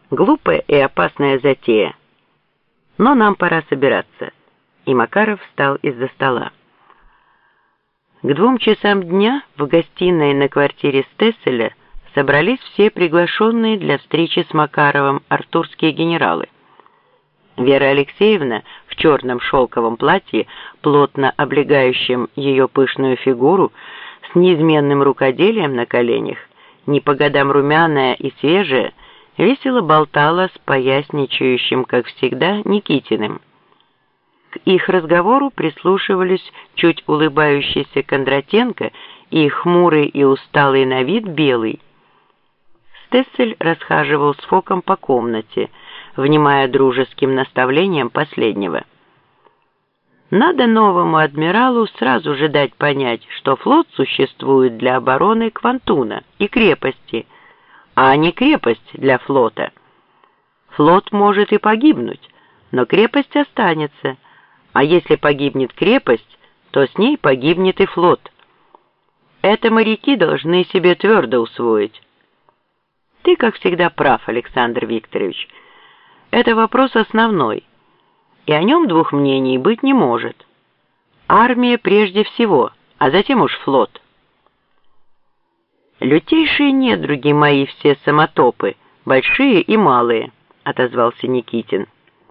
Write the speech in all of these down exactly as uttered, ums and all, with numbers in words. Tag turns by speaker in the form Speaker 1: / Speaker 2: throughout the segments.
Speaker 1: Глупая и опасная затея. Но нам пора собираться. И Макаров встал из-за стола. К двум часам дня в гостиной на квартире Стесселя собрались все приглашенные для встречи с Макаровым артурские генералы. Вера Алексеевна в черном шелковом платье, плотно облегающем ее пышную фигуру, с неизменным рукоделием на коленях, не по годам румяная и свежая, весело болтала с поясничающим, как всегда, Никитиным. К их разговору прислушивались чуть улыбающийся Кондратенко и хмурый и усталый на вид Белый. Стессель расхаживал с Фоком по комнате, внимая дружеским наставлениям последнего. Надо новому адмиралу сразу же дать понять, что флот существует для обороны Квантуна и крепости, а не крепость для флота. Флот может и погибнуть, но крепость останется, а если погибнет крепость, то с ней погибнет и флот. Это моряки должны себе твердо усвоить. Ты, как всегда, прав, Александр Викторович. Это вопрос основной, и о нем двух мнений быть не может. Армия прежде всего, а затем уж флот. «Лютейшие недруги мои все самотопы, большие и малые», — отозвался Никитин.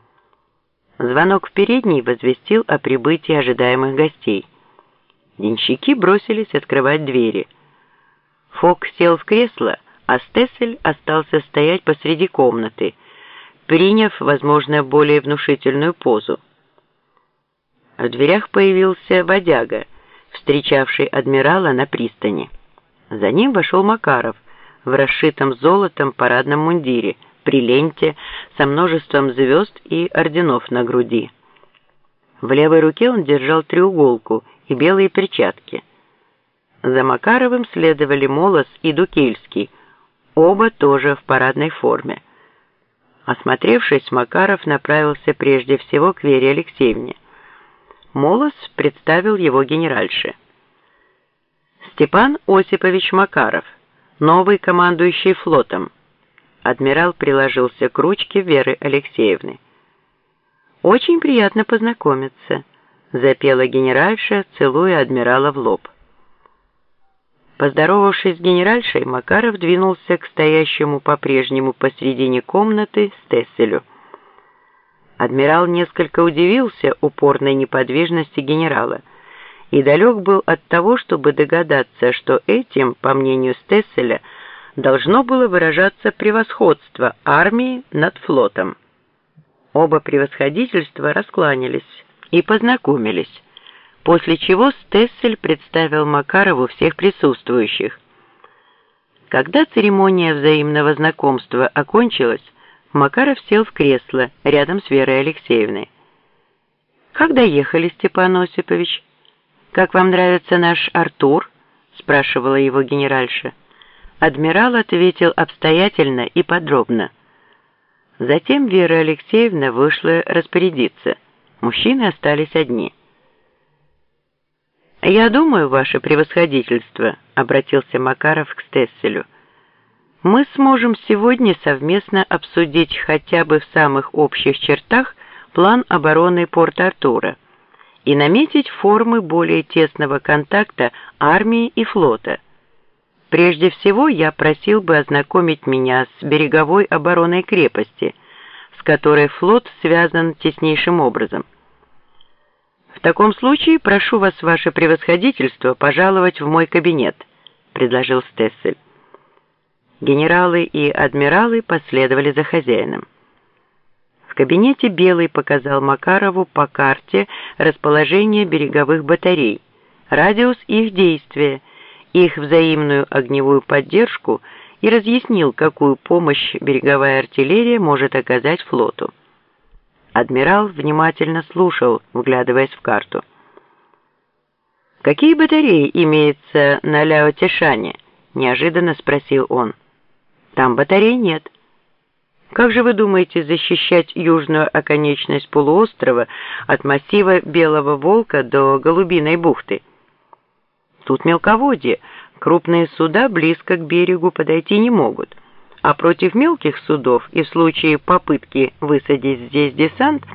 Speaker 1: Звонок в передней возвестил о прибытии ожидаемых гостей. Денщики бросились открывать двери. Фок сел в кресло, а Стессель остался стоять посреди комнаты, приняв, возможно, более внушительную позу. В дверях появился водяга, встречавший адмирала на пристани. За ним вошел Макаров в расшитом золотом парадном мундире, при ленте, со множеством звезд и орденов на груди. В левой руке он держал треуголку и белые перчатки. За Макаровым следовали Молос и Дукельский, оба тоже в парадной форме. Осмотревшись, Макаров направился прежде всего к Вере Алексеевне. Молос представил его генеральше. Степан Осипович Макаров, новый командующий флотом. Адмирал приложился к ручке Веры Алексеевны. «Очень приятно познакомиться», — запела генеральша, целуя адмирала в лоб. Поздоровавшись с генеральшей, Макаров двинулся к стоящему по-прежнему посредине комнаты Стесселю. Адмирал несколько удивился упорной неподвижности генерала и далек был от того, чтобы догадаться, что этим, по мнению Стесселя, должно было выражаться превосходство армии над флотом. Оба превосходительства раскланялись и познакомились, после чего Стессель представил Макарову всех присутствующих. Когда церемония взаимного знакомства окончилась, Макаров сел в кресло рядом с Верой Алексеевной. «Как доехали, Степан Осипович? Как вам нравится наш Артур?» — спрашивала его генеральша. Адмирал ответил обстоятельно и подробно. Затем Вера Алексеевна вышла распорядиться. Мужчины остались одни. «Я думаю, ваше превосходительство», — обратился Макаров к Стесселю, «мы сможем сегодня совместно обсудить хотя бы в самых общих чертах план обороны Порт-Артура и наметить формы более тесного контакта армии и флота. Прежде всего, я просил бы ознакомить меня с береговой обороной крепости, с которой флот связан теснейшим образом. В таком случае прошу вас, ваше превосходительство, пожаловать в мой кабинет», — предложил Стессель. Генералы и адмиралы последовали за хозяином. В кабинете Белый показал Макарову по карте расположение береговых батарей, радиус их действия, их взаимную огневую поддержку и разъяснил, какую помощь береговая артиллерия может оказать флоту. Адмирал внимательно слушал, вглядываясь в карту. «Какие батареи имеются на Ляо-Тишане?» — неожиданно спросил он. «Там батарей нет». «Как же вы думаете защищать южную оконечность полуострова от массива Белого Волка до Голубиной бухты?» «Тут мелководье, крупные суда близко к берегу подойти не могут, А против мелких судов и в случае попытки высадить здесь десант